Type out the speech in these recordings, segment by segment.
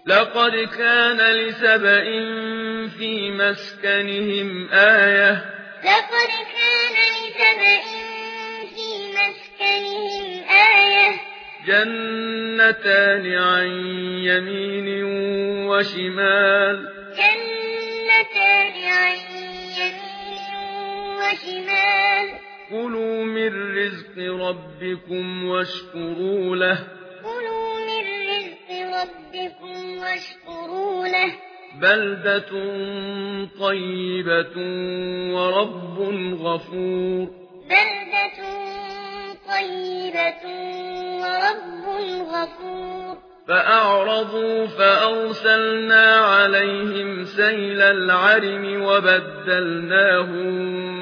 لقد كان لسبإ في مسكنهم آية. لقد كان لسبإ في مسكنهم آية. جنتان عن يمين وشمال. جنتان عن يمين وشمال. كلوا من رزق ربكم واشكروا له. كلوا من رزق ربكم واشكروا له. بلدة طيبة ورب غفور. بلدة طيبة ورب غفور. فأعرضوا فأرسلنا عليهم سيل العرم وبدلناهم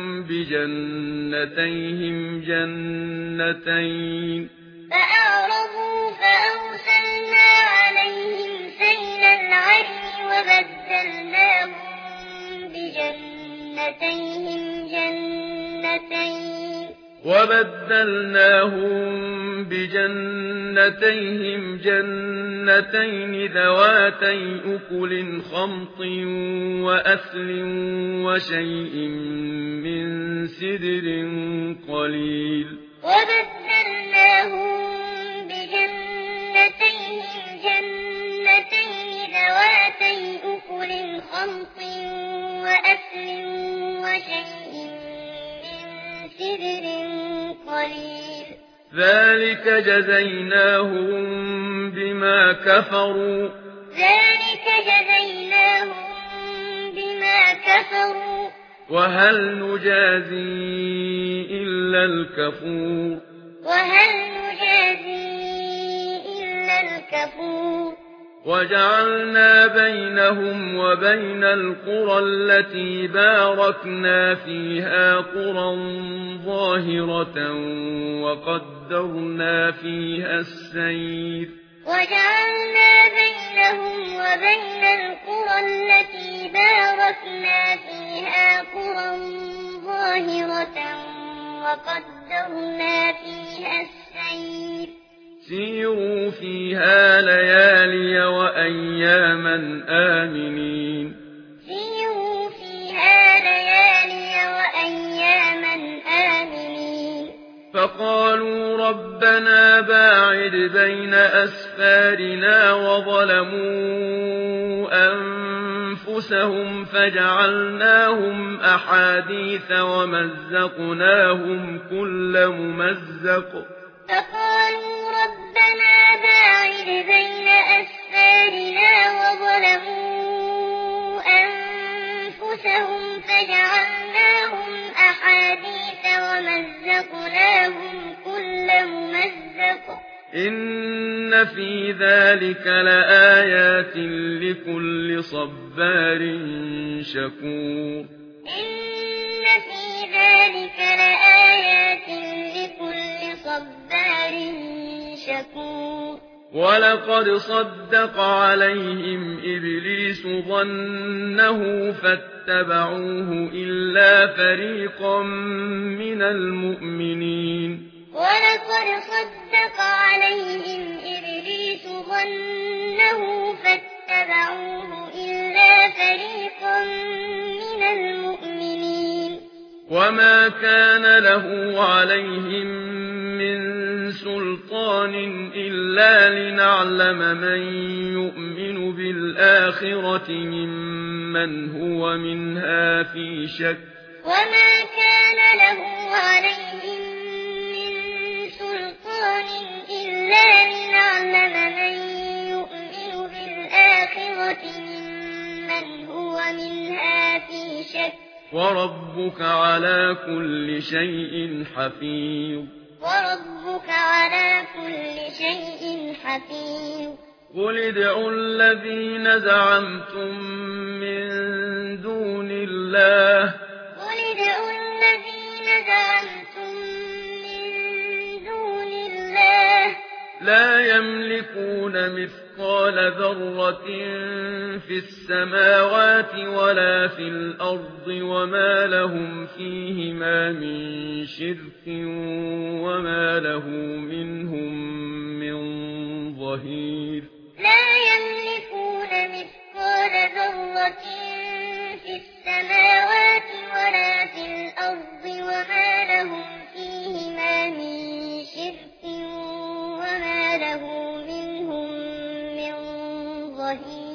بجنتيهم جنتين. فأعرضوا فأرسلنا عليهم سيل العرم وبدلناهم بجنتيهم جنتين ذواتي أكل خمط وأثل وشيء من سدر قليل. وبدلناهم بجنتيهم جنتين ذواتي أكل خمط وأثل وشيء من سدر قليل. ذلك جزيناهم بما كفروا. ذلك جزيناهم بما كفروا. وهل نجازي إلا الكفور. وهل نجازي إلا الكفور. وجعلنا بينهم وبين القرى التي باركنا فيها قرى ظاهرة وقدرنا فيها السير. وجعلنا بينهم وبين القرى التي باركنا فيها قرى ظاهرة وقدرنا فيها السير. سيروا فيها ليالي وأياما آمنين. سيروا فيها ليالي وأياما آمنين. فقالوا ربنا باعد بين أسفارنا وظلموا أنفسهم فجعلناهم أحاديث ومزقناهم كل ممزق. فقالوا ربنا باعد بين أسفارنا وظلموا أنفسهم فجعلناهم أحاديث ومزقناهم كل ممزق. إن في ذلك لآيات لكل صبار شكور. إن في ذلك لآيات لكل صبار شكور. ولقد صدق عليهم إبليس ظنه فاتبعوه إلا فريقا من المؤمنين. ولقد صدق عليهم إبليس ظنه فاتبعوه إلا فريقا من المؤمنين. وما كان له عليهم من سلطان إلا لنعلم من يؤمن بالآخرة ممن هو منها في شك. وما كان له عليهم من سلطان إلا لنعلم من يؤمن بالآخرة ممن هو منها في شك. وربك على كل شيء حفيظ. وربك على كل شيء حفيظ. قل ادعوا الذين زعمتم من دون الله. قل ادعوا الذين زعمتم من دون الله. لا يملكون مثقال ذرة في السماوات ولا في الأرض وما لهم فيهما من شرك وما له منهم من ظهير. لا يملكون في السماوات ولا في الأرض وما لهم فيهما من شرك وما له منهم من ظهير.